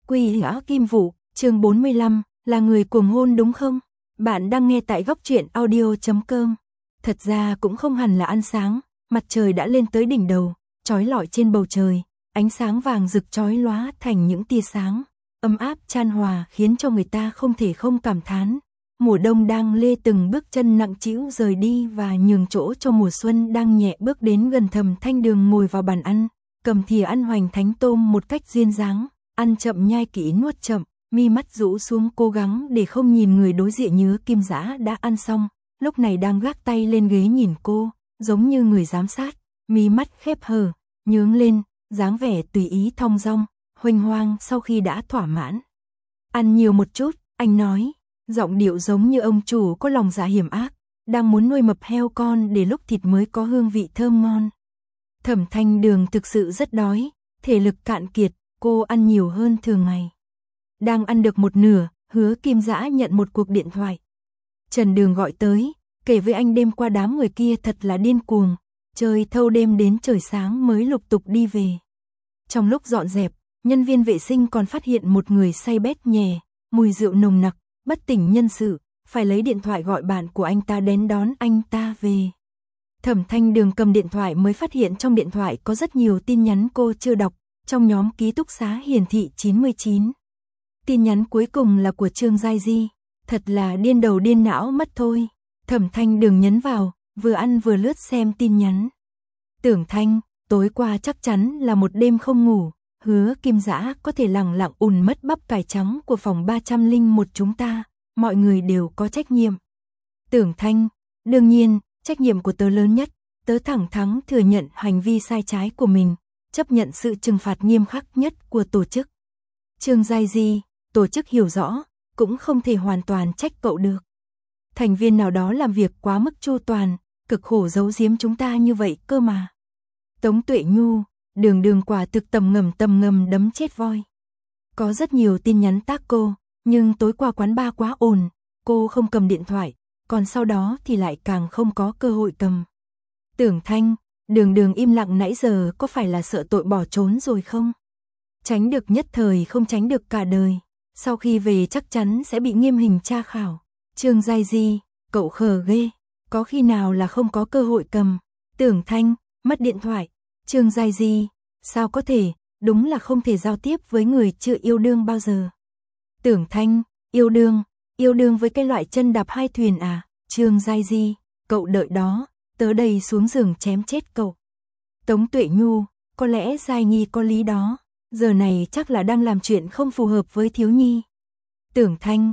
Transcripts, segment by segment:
Quỷ Gã Kim Vũ, chương 45, là người cuồng hôn đúng không? Bạn đang nghe tại góc truyện audio.com. Thật ra cũng không hẳn là ăn sáng, mặt trời đã lên tới đỉnh đầu, chói lọi trên bầu trời, ánh sáng vàng rực chói lóa thành những tia sáng, ấm áp chan hòa khiến cho người ta không thể không cảm thán. Mùa đông đang lê từng bước chân nặng trĩu rời đi và nhường chỗ cho mùa xuân đang nhẹ bước đến gần. Thẩm Thanh Đường ngồi vào bàn ăn, cầm thìa ăn hoành thánh tôm một cách duyên dáng, ăn chậm nhai kỹ nuốt chậm, mi mắt rũ xuống cố gắng để không nhìn người đối diện. Nhớ Kim Dã đã ăn xong, lúc này đang gác tay lên ghế nhìn cô, giống như người giám sát, mi mắt khép hờ, nhướng lên, dáng vẻ tùy ý thong dong, huênh hoang sau khi đã thỏa mãn. Ăn nhiều một chút, anh nói, giọng điệu giống như ông chủ có lòng dạ hiểm ác, đang muốn nuôi mập heo con để lúc thịt mới có hương vị thơm ngon. Thẩm Thanh Đường thực sự rất đói, thể lực cạn kiệt, cô ăn nhiều hơn thường ngày. Đang ăn được một nửa, Hứa Kim Dã nhận một cuộc điện thoại. Trần Đường gọi tới, kể với anh đêm qua đám người kia thật là điên cuồng, chơi thâu đêm đến trời sáng mới lục tục đi về. Trong lúc dọn dẹp, nhân viên vệ sinh còn phát hiện một người say bét nhè, mùi rượu nồng nặc, bất tỉnh nhân sự, phải lấy điện thoại gọi bạn của anh ta đến đón anh ta về. Thẩm Thanh Đường cầm điện thoại mới phát hiện trong điện thoại có rất nhiều tin nhắn cô chưa đọc, trong nhóm ký túc xá hiển thị 99. Tin nhắn cuối cùng là của Trương Giai Di, thật là điên đầu điên não mất thôi. Thẩm Thanh Đường nhấn vào, vừa ăn vừa lướt xem tin nhắn. Tưởng Thanh, tối qua chắc chắn là một đêm không ngủ, Hứa Kim Dã có thể lẳng lặng ùn mất bắp cải trắng của phòng 301 chúng ta, mọi người đều có trách nhiệm. Tưởng Thanh, đương nhiên, trách nhiệm của tớ lớn nhất, tớ thẳng thắn thừa nhận hành vi sai trái của mình, chấp nhận sự trừng phạt nghiêm khắc nhất của tổ chức. Trương Giai Di, tổ chức hiểu rõ, cũng không thể hoàn toàn trách cậu được. Thành viên nào đó làm việc quá mức chu toàn, cực khổ giấu giếm chúng ta như vậy cơ mà. Tống Tuệ Nhu, Đường quả thực tầm ngầm đấm chết voi. Có rất nhiều tin nhắn tác cô, nhưng tối qua quán bar quá ồn, cô không cầm điện thoại, còn sau đó thì lại càng không có cơ hội cầm. Tưởng Thanh, Đường im lặng nãy giờ có phải là sợ tội bỏ trốn rồi không? Tránh được nhất thời không tránh được cả đời, sau khi về chắc chắn sẽ bị nghiêm hình tra khảo. Trương Giai Di, cậu khờ ghê, có khi nào là không có cơ hội cầm. Tưởng Thanh, mất điện thoại. Trương Giai Di, sao có thể, đúng là không thể giao tiếp với người chưa yêu đương bao giờ. Tưởng Thanh, yêu đương với cái loại chân đạp hai thuyền à? Trương Giai Di, cậu đợi đó, tớ đây xuống giường chém chết cậu. Tống Tuệ Nhu, có lẽ Giai Nhi có lý đó, giờ này chắc là đang làm chuyện không phù hợp với thiếu nhi. Tưởng Thanh,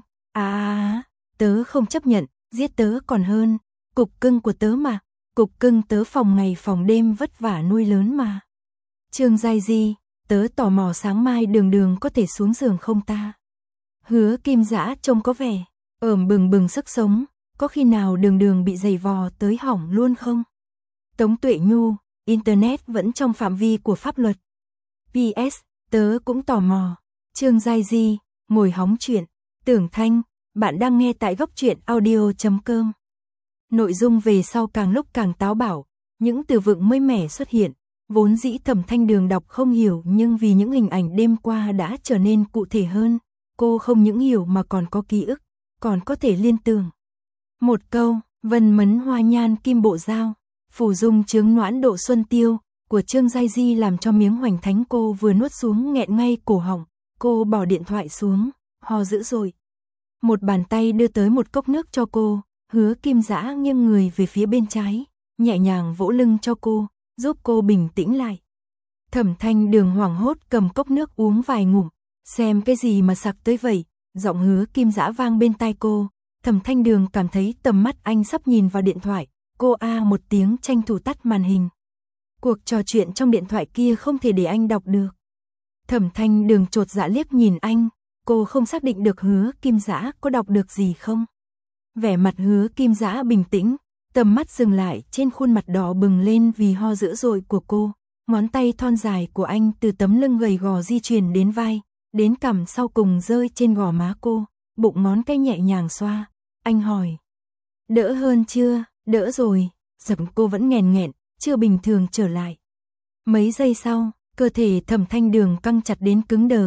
tớ không chấp nhận, giết tớ còn hơn, cục cưng của tớ mà, cục cưng tớ phòng ngày phòng đêm vất vả nuôi lớn mà. Trương Giai Di, tớ tò mò sáng mai Đường có thể xuống giường không ta? Hứa Kim Dã trông có vẻ bừng sức sống, có khi nào Đường bị giày vò tới hỏng luôn không? Tống Tuệ Nhu, Internet vẫn trong phạm vi của pháp luật. PS, tớ cũng tò mò. Trương Giai Di, ngồi hóng chuyện. Tưởng Thanh, bạn đang nghe tại góc truyện audio.com. Nội dung về sau càng lúc càng táo bạo, những từ vựng mới mẻ xuất hiện, vốn dĩ Thẩm Thanh Đường đọc không hiểu nhưng vì những hình ảnh đêm qua đã trở nên cụ thể hơn, cô không những hiểu mà còn có ký ức, còn có thể liên tưởng. Một câu, vân mấn hoa nhan kim bộ dao, phủ dung chướng noãn độ xuân tiêu, của Trương Giai Di làm cho miếng hoành thánh cô vừa nuốt xuống nghẹn ngay cổ họng, cô bỏ điện thoại xuống, ho dữ dội. Một bàn tay đưa tới một cốc nước cho cô, Hứa Kim Dã nghiêng người về phía bên trái, nhẹ nhàng vỗ lưng cho cô, giúp cô bình tĩnh lại. Thẩm Thanh Đường hoảng hốt cầm cốc nước uống vài ngụm, xem cái gì mà sặc tới vậy, giọng Hứa Kim Dã vang bên tai cô. Thẩm Thanh Đường cảm thấy tầm mắt anh sắp nhìn vào điện thoại, cô một tiếng tranh thủ tắt màn hình. Cuộc trò chuyện trong điện thoại kia không thể để anh đọc được. Thẩm Thanh Đường chột dạ liếc nhìn anh, cô không xác định được Hứa Kim Dã có đọc được gì không. Vẻ mặt Hứa Kim Dã bình tĩnh, tầm mắt dừng lại trên khuôn mặt đỏ bừng lên vì ho dữ dội của cô, ngón tay thon dài của anh từ tấm lưng gầy gò di chuyển đến vai, đến cằm sau cùng rơi trên gò má cô, bụng ngón cái nhẹ nhàng xoa. Anh hỏi, đỡ hơn chưa? Đỡ rồi, giọng cô vẫn nghẹn, chưa bình thường trở lại. Mấy giây sau, cơ thể Thẩm Thanh Đường căng chặt đến cứng đờ,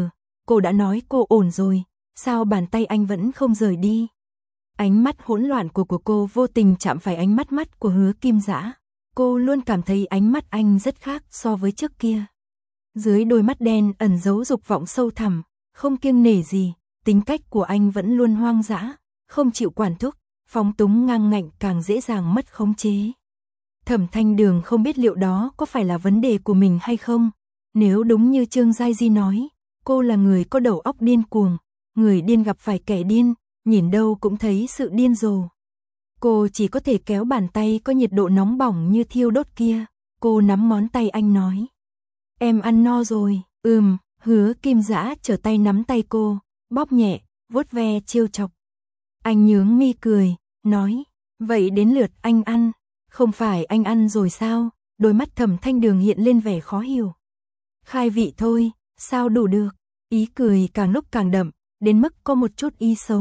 cô đã nói cô ổn rồi, sao bàn tay anh vẫn không rời đi? Ánh mắt hỗn loạn của cô vô tình chạm phải ánh mắt của Hứa Kim Dã. Cô luôn cảm thấy ánh mắt anh rất khác so với trước kia. Dưới đôi mắt đen ẩn giấu dục vọng sâu thẳm, không kiêng nể gì, tính cách của anh vẫn luôn hoang dã, không chịu quản thúc, phóng túng ngang ngạnh càng dễ dàng mất khống chế. Thẩm Thanh Đường không biết liệu đó có phải là vấn đề của mình hay không. Nếu đúng như Trương Giai Di nói, cô là người có đầu óc điên cuồng, người điên gặp phải kẻ điên, nhìn đâu cũng thấy sự điên rồ. Cô chỉ có thể kéo bàn tay có nhiệt độ nóng bỏng như thiêu đốt kia. Cô nắm ngón tay anh nói. Em ăn no rồi, Hứa Kim Dã trở tay nắm tay cô, bóp nhẹ, vuốt ve trêu chọc. Anh nhướng mi cười, nói, vậy đến lượt anh ăn, không phải anh ăn rồi sao? Đôi mắt Thẩm Thanh Đường hiện lên vẻ khó hiểu. Khai vị thôi, sao đủ được? Ý cười càng lúc càng đậm, đến mức có một chút ý xấu.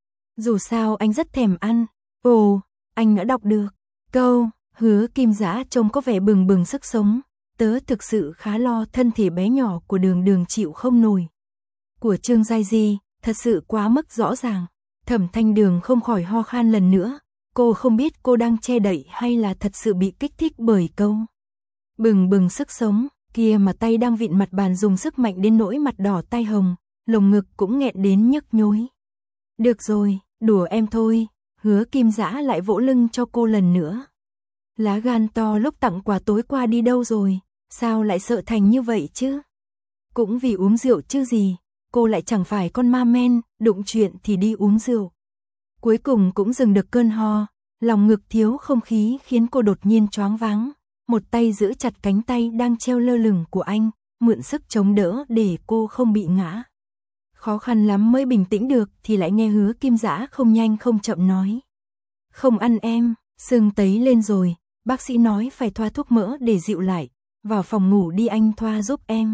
Dù sao anh rất thèm ăn. Ồ, anh đã đọc được câu. Hứa Kim Dã trông có vẻ bừng bừng sức sống. Tớ thực sự khá lo thân thể bé nhỏ của Đường Đường chịu không nổi. Của Trương Giai Di, thật sự quá mức rõ ràng. Thẩm Thanh Đường không khỏi ho khan lần nữa. Cô không biết cô đang che đậy hay là thật sự bị kích thích bởi câu bừng bừng sức sống kia mà tay đang vịn mặt bàn dùng sức mạnh đến nỗi mặt đỏ tai hồng, lồng ngực cũng nghẹn đến nhức nhối. Được rồi, đùa em thôi. Hứa Kim Dã lại vỗ lưng cho cô lần nữa. Lá gan to lúc tặng quà tối qua đi đâu rồi, sao lại sợ thành như vậy chứ? Cũng vì uống rượu chứ gì, cô lại chẳng phải con ma men, đụng chuyện thì đi uống rượu. Cuối cùng cũng dừng được cơn ho, lòng ngực thiếu không khí khiến cô đột nhiên choáng váng. Một tay giữ chặt cánh tay đang treo lơ lửng của anh, mượn sức chống đỡ để cô không bị ngã. Khó khăn lắm mới bình tĩnh được thì lại nghe Hứa Kim Dã không nhanh không chậm nói. Không ăn em, sưng tấy lên rồi, bác sĩ nói phải thoa thuốc mỡ để dịu lại, vào phòng ngủ đi anh thoa giúp em.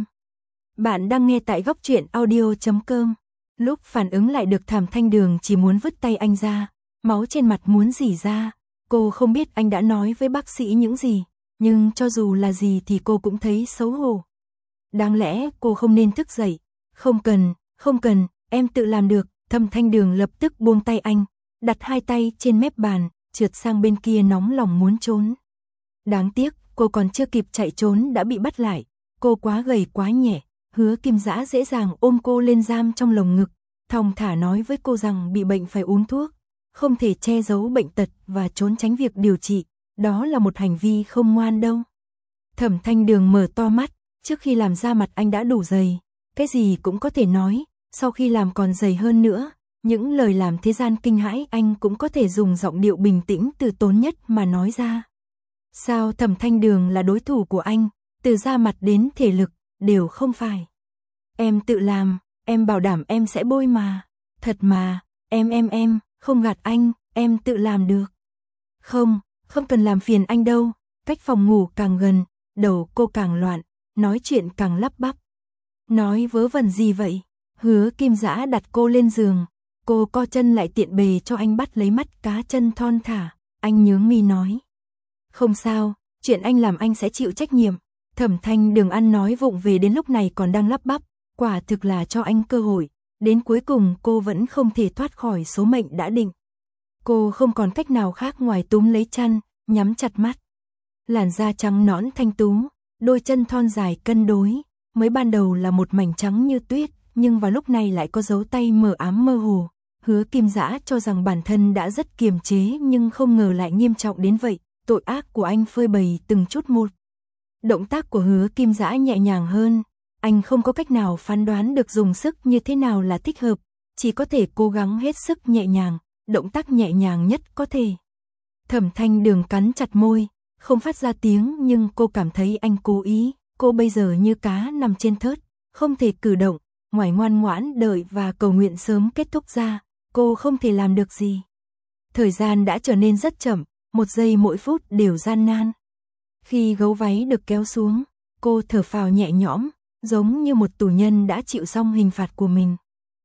Bạn đang nghe tại góc truyện audio.com. Lúc phản ứng lại được Thẩm Thanh Đường chỉ muốn vứt tay anh ra, máu trên mặt muốn rỉ ra. Cô không biết anh đã nói với bác sĩ những gì, nhưng cho dù là gì thì cô cũng thấy xấu hổ. Đáng lẽ cô không nên thức dậy. Không cần, em tự làm được. Thẩm Thanh Đường lập tức buông tay anh, đặt hai tay trên mép bàn, trượt sang bên kia nóng lòng muốn trốn. Đáng tiếc, cô còn chưa kịp chạy trốn đã bị bắt lại. Cô quá gầy quá nhẹ. Hứa Kim Dã dễ dàng ôm cô lên giam trong lồng ngực, thong thả nói với cô rằng bị bệnh phải uống thuốc, không thể che giấu bệnh tật và trốn tránh việc điều trị, đó là một hành vi không ngoan đâu. Thẩm Thanh Đường mở to mắt, trước khi làm da mặt anh đã đủ dày, cái gì cũng có thể nói, sau khi làm còn dày hơn nữa, những lời làm thế gian kinh hãi anh cũng có thể dùng giọng điệu bình tĩnh từ tốn nhất mà nói ra. Sao Thẩm Thanh Đường là đối thủ của anh, từ da mặt đến thể lực, đều không phải. Em tự làm, em bảo đảm em sẽ bôi mà. Thật mà, em, không gạt anh, em tự làm được. Không cần làm phiền anh đâu. Cách phòng ngủ càng gần, đầu cô càng loạn, nói chuyện càng lắp bắp. Nói vớ vẩn gì vậy? Hứa Kim Dã đặt cô lên giường, cô co chân lại tiện bề cho anh bắt lấy mắt cá chân thon thả. Anh nhướng mi nói. Không sao, chuyện anh làm anh sẽ chịu trách nhiệm. Thẩm Thanh Đường ăn nói vụng về đến lúc này còn đang lắp bắp, quả thực là cho anh cơ hội. Đến cuối cùng cô vẫn không thể thoát khỏi số mệnh đã định. Cô không còn cách nào khác ngoài túm lấy chăn, nhắm chặt mắt. Làn da trắng nõn thanh tú, đôi chân thon dài cân đối, mới ban đầu là một mảnh trắng như tuyết, nhưng vào lúc này lại có dấu tay mờ ám mơ hồ. Hứa Kim Dã cho rằng bản thân đã rất kiềm chế nhưng không ngờ lại nghiêm trọng đến vậy, tội ác của anh phơi bày từng chút một. Động tác của Hứa Kim Dã nhẹ nhàng hơn, anh không có cách nào phán đoán được dùng sức như thế nào là thích hợp, chỉ có thể cố gắng hết sức nhẹ nhàng, động tác nhẹ nhàng nhất có thể. Thẩm Thanh Đường cắn chặt môi, không phát ra tiếng nhưng cô cảm thấy anh cố ý, cô bây giờ như cá nằm trên thớt, không thể cử động, ngoài ngoan ngoãn đợi và cầu nguyện sớm kết thúc ra, cô không thể làm được gì. Thời gian đã trở nên rất chậm, một giây mỗi phút đều gian nan. Khi gấu váy được kéo xuống, cô thở phào nhẹ nhõm, giống như một tù nhân đã chịu xong hình phạt của mình.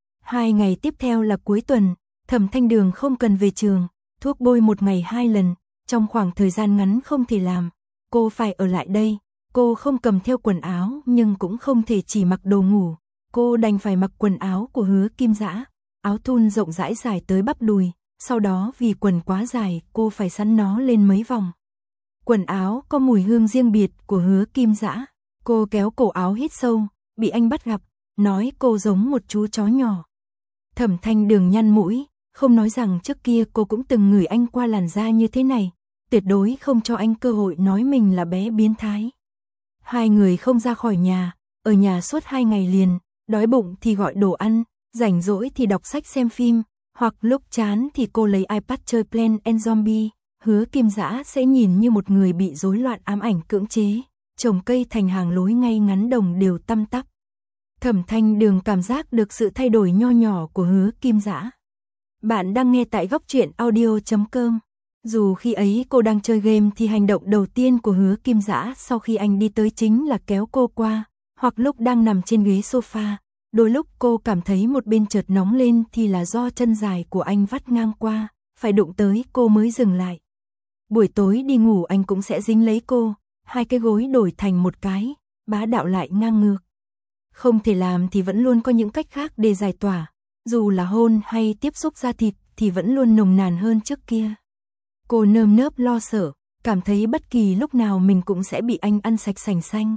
2 ngày tiếp theo là cuối tuần, Thẩm Thanh Đường không cần về trường, thuốc bôi 1 ngày 2 lần, trong khoảng thời gian ngắn không thể làm, cô phải ở lại đây, cô không cầm theo quần áo nhưng cũng không thể chỉ mặc đồ ngủ, cô đành phải mặc quần áo của Hứa Kim Dã, áo thun rộng rãi dài tới bắp đùi, sau đó vì quần quá dài, cô phải sắn nó lên mấy vòng. Quần áo có mùi hương riêng biệt của Hứa Kim Dã, cô kéo cổ áo hít sâu, bị anh bắt gặp, nói cô giống một chú chó nhỏ. Thẩm Thanh Đường nhăn mũi, không nói rằng trước kia cô cũng từng ngửi anh qua làn da như thế này, tuyệt đối không cho anh cơ hội nói mình là bé biến thái. Hai người không ra khỏi nhà, ở nhà suốt 2 ngày liền, đói bụng thì gọi đồ ăn, rảnh rỗi thì đọc sách xem phim, hoặc lúc chán thì cô lấy iPad chơi Plants and Zombies. Hứa Kim Dã sẽ nhìn như một người bị rối loạn ám ảnh cưỡng chế, trồng cây thành hàng lối ngay ngắn đồng đều tăm tắp. Thẩm Thanh Đường cảm giác được sự thay đổi nho nhỏ của Hứa Kim Dã. Bạn đang nghe tại góc truyện audio.com. Dù khi ấy cô đang chơi game thì hành động đầu tiên của Hứa Kim Dã sau khi anh đi tới chính là kéo cô qua, hoặc lúc đang nằm trên ghế sofa, đôi lúc cô cảm thấy một bên chợt nóng lên thì là do chân dài của anh vắt ngang qua, phải đụng tới cô mới dừng lại. Buổi tối đi ngủ anh cũng sẽ dính lấy cô, hai cái gối đổi thành một cái, bá đạo lại ngang ngược. Không thể làm thì vẫn luôn có những cách khác để giải tỏa, dù là hôn hay tiếp xúc da thịt thì vẫn luôn nồng nàn hơn trước kia. Cô nơm nớp lo sợ, cảm thấy bất kỳ lúc nào mình cũng sẽ bị anh ăn sạch sành xanh.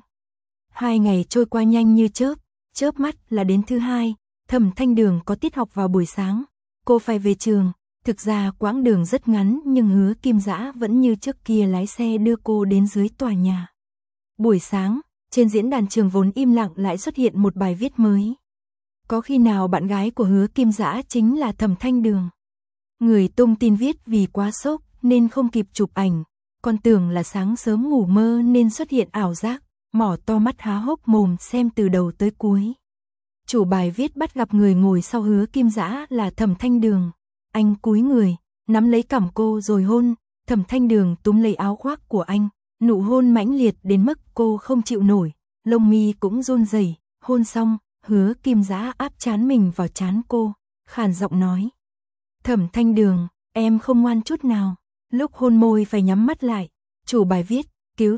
2 ngày trôi qua nhanh như chớp mắt là đến thứ hai, Thẩm Thanh Đường có tiết học vào buổi sáng, cô phải về trường. Thực ra quãng đường rất ngắn nhưng Hứa Kim Dã vẫn như trước kia lái xe đưa cô đến dưới tòa nhà. Buổi sáng, trên diễn đàn trường vốn im lặng lại xuất hiện một bài viết mới. Có khi nào bạn gái của Hứa Kim Dã chính là Thẩm Thanh Đường? Người tung tin viết vì quá sốc nên không kịp chụp ảnh, còn tưởng là sáng sớm ngủ mơ nên xuất hiện ảo giác, mỏ to mắt há hốc mồm xem từ đầu tới cuối. Chủ bài viết bắt gặp người ngồi sau Hứa Kim Dã là Thẩm Thanh Đường. Anh cúi người, nắm lấy cằm cô rồi hôn, Thẩm Thanh Đường túm lấy áo khoác của anh, nụ hôn mãnh liệt đến mức cô không chịu nổi, lông mi cũng run rẩy. Hôn xong, Hứa Kim Dã áp trán mình vào trán cô, khàn giọng nói: "Thẩm Thanh Đường, em không ngoan chút nào." Lúc hôn môi phải nhắm mắt lại. Chủ bài viết: cứu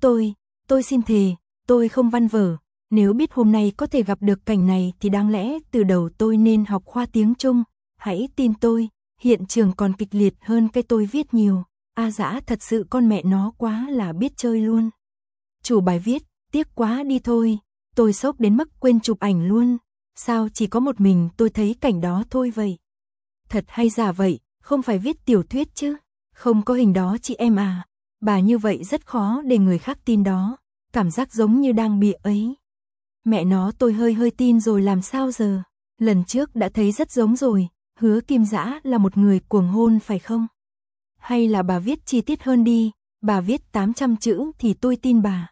tôi xin thề, tôi không văn vở, nếu biết hôm nay có thể gặp được cảnh này thì đáng lẽ từ đầu tôi nên học khoa tiếng Trung. Hãy tin tôi, hiện trường còn kịch liệt hơn cái tôi viết nhiều. A Dã thật sự con mẹ nó quá là biết chơi luôn. Chủ bài viết: tiếc quá đi thôi, tôi sốc đến mức quên chụp ảnh luôn. Sao chỉ có một mình tôi thấy cảnh đó thôi vậy? Thật hay giả vậy, không phải viết tiểu thuyết chứ? Không có hình đó chị em à? Bà như vậy rất khó để người khác tin đó, cảm giác giống như đang bịa ấy. Mẹ nó, tôi hơi tin rồi làm sao giờ? Lần trước đã thấy rất giống rồi. Hứa Kim Dã là một người cuồng hôn phải không? Hay là bà viết chi tiết hơn đi, bà viết 800 chữ thì tôi tin bà.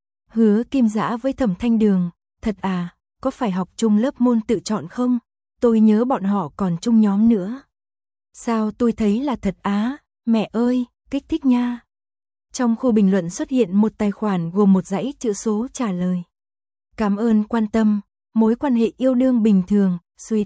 Hứa Kim Dã với Thẩm Thanh Đường: thật à, có phải học chung lớp môn tự chọn không? Tôi nhớ bọn họ còn chung nhóm nữa. Sao tôi thấy là thật á, mẹ ơi, kích thích nha. Trong khu bình luận xuất hiện một tài khoản gồm một dãy chữ số trả lời: cảm ơn quan tâm, mối quan hệ yêu đương bình thường, sweet.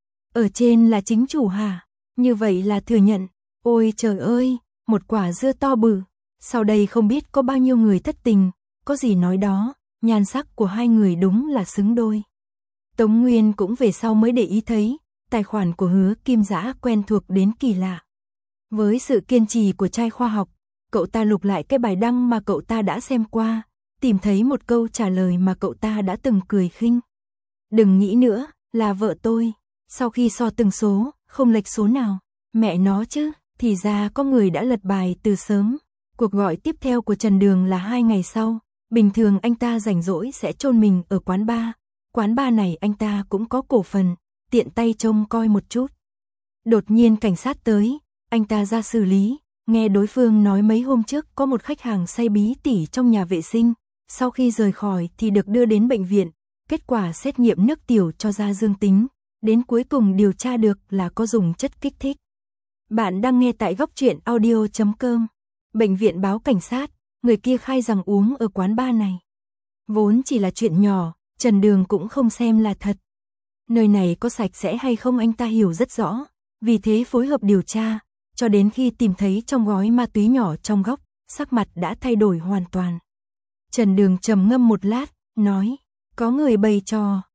Ở trên là chính chủ hả? Như vậy là thừa nhận. Ôi trời ơi, một quả dưa to bự. Sau đây không biết có bao nhiêu người thất tình, có gì nói đó, nhan sắc của hai người đúng là xứng đôi. Tống Nguyên cũng về sau mới để ý thấy, tài khoản của Hứa Kim Dã quen thuộc đến kỳ lạ. Với sự kiên trì của trai khoa học, cậu ta lục lại cái bài đăng mà cậu ta đã xem qua, tìm thấy một câu trả lời mà cậu ta đã từng cười khinh. Đừng nghĩ nữa, là vợ tôi. Sau khi so từng số, không lệch số nào. Mẹ nó chứ, thì ra có người đã lật bài từ sớm. Cuộc gọi tiếp theo của Trần Đường là 2 ngày sau. Bình thường anh ta rảnh rỗi sẽ chôn mình ở quán bar. Quán bar này anh ta cũng có cổ phần, tiện tay trông coi một chút. Đột nhiên cảnh sát tới, anh ta ra xử lý. Nghe đối phương nói mấy hôm trước có một khách hàng say bí tỉ trong nhà vệ sinh. Sau khi rời khỏi thì được đưa đến bệnh viện. Kết quả xét nghiệm nước tiểu cho ra dương tính. Đến cuối cùng điều tra được là có dùng chất kích thích. Bạn đang nghe tại góc truyện audio.com. Bệnh viện báo cảnh sát, người kia khai rằng uống ở quán bar này. Vốn chỉ là chuyện nhỏ, Trần Đường cũng không xem là thật. Nơi này có sạch sẽ hay không anh ta hiểu rất rõ, vì thế phối hợp điều tra, cho đến khi tìm thấy trong gói ma túy nhỏ trong góc, sắc mặt đã thay đổi hoàn toàn. Trần Đường trầm ngâm một lát, nói, có người bày trò,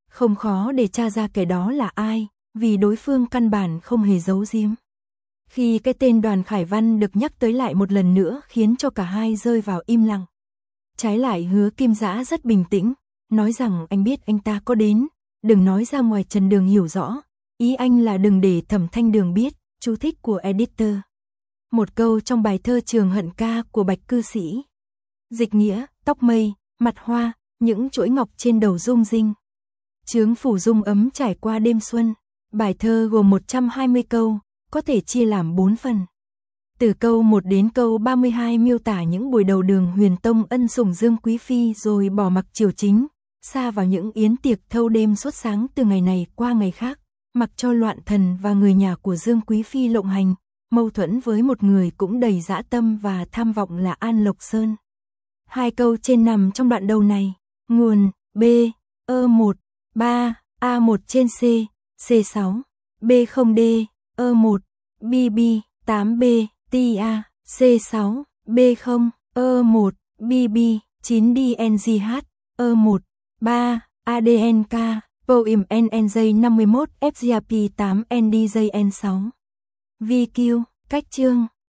Không khó để tra ra kẻ đó là ai, vì đối phương căn bản không hề giấu giếm. Khi cái tên Đoàn Khải Văn được nhắc tới lại một lần nữa khiến cho cả hai rơi vào im lặng. Trái lại Hứa Kim Dã rất bình tĩnh, nói rằng anh biết anh ta có đến, đừng nói ra ngoài Trần Đường hiểu rõ, ý anh là đừng để Thẩm Thanh Đường biết, chú thích của editor. Một câu trong bài thơ Trường Hận Ca của Bạch Cư Sĩ. Dịch nghĩa, tóc mây, mặt hoa, những chuỗi ngọc trên đầu rung rinh. Chướng phủ dung ấm trải qua đêm xuân. Bài thơ gồm 120 câu, có thể chia làm 4 phần. Từ câu 1 đến câu 32 miêu tả những buổi đầu Đường Huyền Tông ân sủng Dương Quý Phi rồi bỏ mặc triều chính, sa vào những yến tiệc thâu đêm suốt sáng từ ngày này qua ngày khác, mặc cho loạn thần và người nhà của Dương Quý Phi lộng hành, mâu thuẫn với một người cũng đầy dã tâm và tham vọng là An Lộc Sơn. 2 câu trên nằm trong đoạn đầu này, nguồn B, E1, 3, A1 trên C, C6, B0D, E1, BB, 8B, TA, C6, B0, E1, BB, 9DNGH, E1, 3, ADNK, POIM NNJ 51, FGP 8 NDJN6. VQ, cách chương.